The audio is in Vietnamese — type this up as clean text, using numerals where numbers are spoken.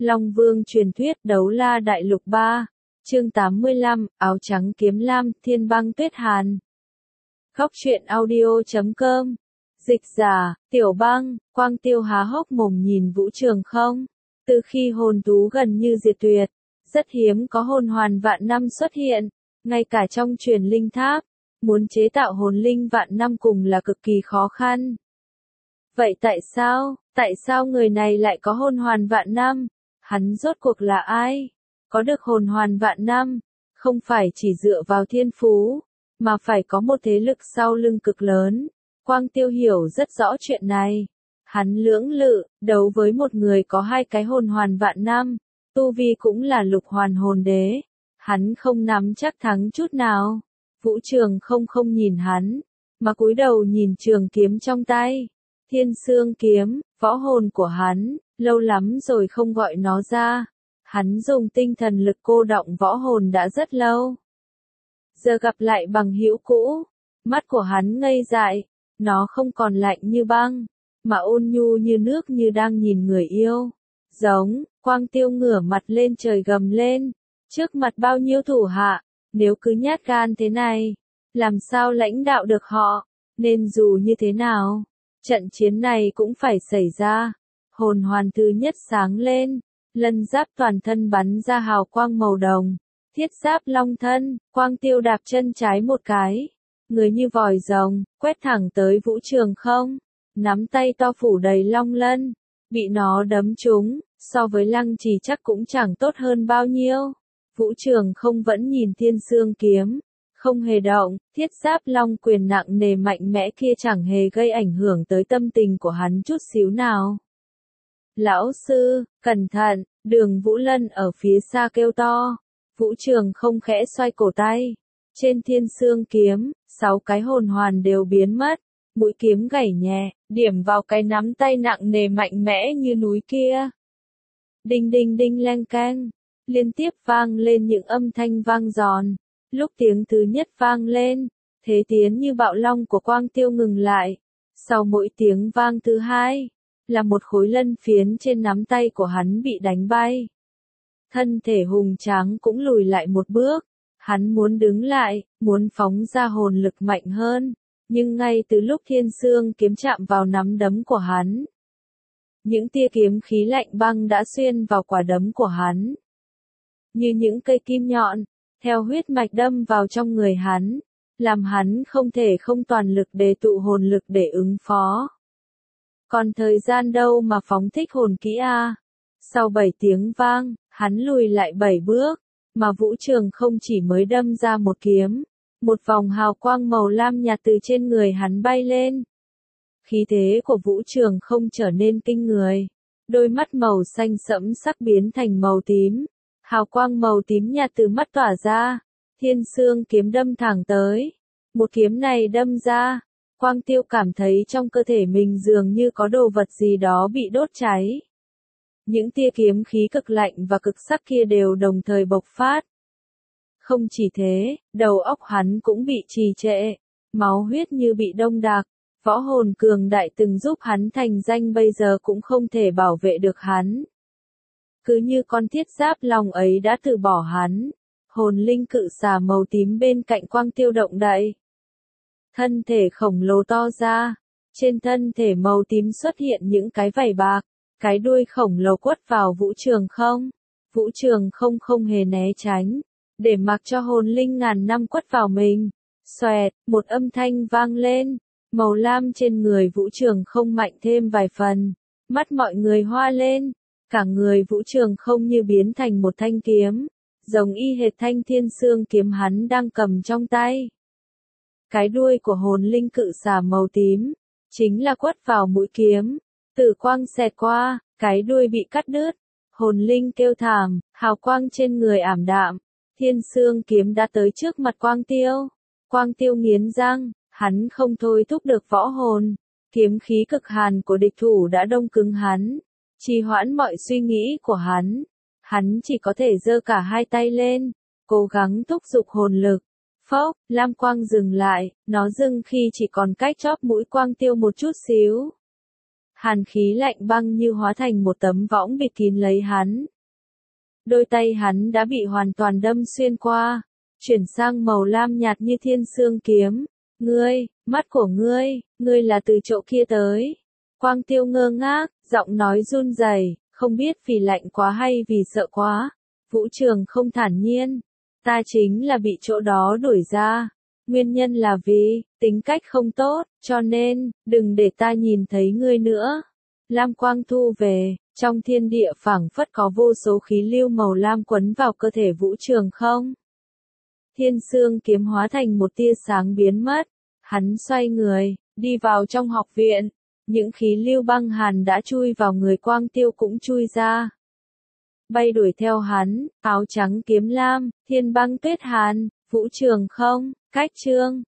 Long Vương truyền thuyết Đấu La Đại Lục 3, chương 85, áo trắng kiếm lam, thiên băng tuyết hàn. Góc truyện audio.com. Dịch giả, Tiểu Băng. Quang Tiêu há hốc mồm nhìn Vũ Trường Không. Từ khi hồn thú gần như diệt tuyệt, rất hiếm có hồn hoàn vạn năm xuất hiện, ngay cả trong truyền linh tháp, muốn chế tạo hồn linh vạn năm cùng là cực kỳ khó khăn. Vậy tại sao người này lại có hồn hoàn vạn năm? Hắn rốt cuộc là ai? Có được hồn hoàn vạn năm, không phải chỉ dựa vào thiên phú, mà phải có một thế lực sau lưng cực lớn. Quang Tiêu hiểu rất rõ chuyện này. Hắn lưỡng lự, đấu với một người có 2 cái hồn hoàn vạn năm, tu vi cũng là lục hoàn hồn đế. Hắn không nắm chắc thắng chút nào. Vũ Trường không nhìn hắn, mà cúi đầu nhìn trường kiếm trong tay. Thiên Sương kiếm, võ hồn của hắn, lâu lắm rồi không gọi nó ra. Hắn dùng tinh thần lực cô đọng võ hồn đã rất lâu. Giờ gặp lại bằng hữu cũ, mắt của hắn ngây dại, nó không còn lạnh như băng, mà ôn nhu như nước, như đang nhìn người yêu. Giống, Quang Tiêu ngửa mặt lên trời gầm lên, trước mặt bao nhiêu thủ hạ, nếu cứ nhát gan thế này, làm sao lãnh đạo được họ, nên dù như thế nào, trận chiến này cũng phải xảy ra. Hồn hoàn thứ nhất sáng lên, lân giáp toàn thân bắn ra hào quang màu đồng, thiết giáp long thân. Quang Tiêu đạp chân trái một cái, người như vòi rồng, quét thẳng tới Vũ Trường Không, nắm tay to phủ đầy long lân, bị nó đấm trúng, so với Lăng Trì chắc cũng chẳng tốt hơn bao nhiêu. Vũ Trường Không vẫn nhìn Thiên Sương kiếm, không hề động, thiết giáp long quyền nặng nề mạnh mẽ kia chẳng hề gây ảnh hưởng tới tâm tình của hắn chút xíu nào. Lão sư, cẩn thận, Đường Vũ Lân ở phía xa kêu to. Vũ Trường Không khẽ xoay cổ tay. Trên Thiên Sương kiếm, 6 cái hồn hoàn đều biến mất. Mũi kiếm gảy nhẹ, điểm vào cái nắm tay nặng nề mạnh mẽ như núi kia. Đinh đinh đinh leng keng, liên tiếp vang lên những âm thanh vang giòn. Lúc tiếng thứ nhất vang lên, thế tiến như bạo long của Quang Tiêu ngừng lại. Sau mỗi tiếng vang thứ hai, là một khối lân phiến trên nắm tay của hắn bị đánh bay. Thân thể hùng tráng cũng lùi lại một bước. Hắn muốn đứng lại, muốn phóng ra hồn lực mạnh hơn, nhưng ngay từ lúc Thiên Sương kiếm chạm vào nắm đấm của hắn, những tia kiếm khí lạnh băng đã xuyên vào quả đấm của hắn, như những cây kim nhọn, theo huyết mạch đâm vào trong người hắn, làm hắn không thể không toàn lực để tụ hồn lực để ứng phó. Còn thời gian đâu mà phóng thích hồn kỹ a? Sau 7 tiếng vang, hắn lùi lại 7 bước, mà Vũ Trường Không chỉ mới đâm ra một kiếm, một vòng hào quang màu lam nhạt từ trên người hắn bay lên. Khí thế của Vũ Trường Không trở nên kinh người, đôi mắt màu xanh sẫm sắc biến thành màu tím, hào quang màu tím nhạt từ mắt tỏa ra, Thiên Sương kiếm đâm thẳng tới. Một kiếm này đâm ra, Quang Tiêu cảm thấy trong cơ thể mình dường như có đồ vật gì đó bị đốt cháy. Những tia kiếm khí cực lạnh và cực sắc kia đều đồng thời bộc phát. Không chỉ thế, đầu óc hắn cũng bị trì trệ, máu huyết như bị đông đặc, võ hồn cường đại từng giúp hắn thành danh bây giờ cũng không thể bảo vệ được hắn. Cứ như con thiết giáp long ấy đã từ bỏ hắn. Hồn linh cự xà màu tím bên cạnh Quang Tiêu động đậy. Thân thể khổng lồ to ra, trên thân thể màu tím xuất hiện những cái vảy bạc, cái đuôi khổng lồ quất vào Vũ Trường Không. Vũ Trường Không không hề né tránh, để mặc cho hồn linh ngàn năm quất vào mình. Xoẹt, một âm thanh vang lên, màu lam trên người Vũ Trường Không mạnh thêm vài phần, mắt mọi người hoa lên, cả người Vũ Trường Không như biến thành một thanh kiếm, giống y hệt thanh Thiên Sương kiếm hắn đang cầm trong tay. Cái đuôi của hồn linh cự xà màu tím, chính là quất vào mũi kiếm, tử quang xẹt qua, cái đuôi bị cắt đứt, hồn linh kêu thảm, hào quang trên người ảm đạm, Thiên Sương kiếm đã tới trước mặt Quang Tiêu. Quang Tiêu nghiến răng, hắn không thôi thúc được võ hồn, kiếm khí cực hàn của địch thủ đã đông cứng hắn, trì hoãn mọi suy nghĩ của hắn. Hắn chỉ có thể giơ cả 2 tay lên, cố gắng thúc giục hồn lực. Phốc, lam quang dừng lại, nó dừng khi chỉ còn cách chóp mũi Quang Tiêu một chút xíu. Hàn khí lạnh băng như hóa thành một tấm võng bịt kín lấy hắn. Đôi tay hắn đã bị hoàn toàn đâm xuyên qua, chuyển sang màu lam nhạt như thiên sương kiếm. Ngươi, mắt của ngươi là từ chỗ kia tới. Quang Tiêu ngơ ngác, giọng nói run rẩy, không biết vì lạnh quá hay vì sợ quá. Vũ Trường không thản nhiên, ta chính là bị chỗ đó đuổi ra. Nguyên nhân là vì, tính cách không tốt, cho nên, đừng để ta nhìn thấy ngươi nữa. Lam quang thu về, trong thiên địa phảng phất có vô số khí lưu màu lam quấn vào cơ thể Vũ Trường không. Thiên sương kiếm hóa thành một tia sáng biến mất. Hắn xoay người, đi vào trong học viện. Những khí lưu băng hàn đã chui vào người Quang Tiêu cũng chui ra. Bay đuổi theo hắn, áo trắng kiếm lam, thiên băng tuyết hàn, Vũ Trường không, cách chương.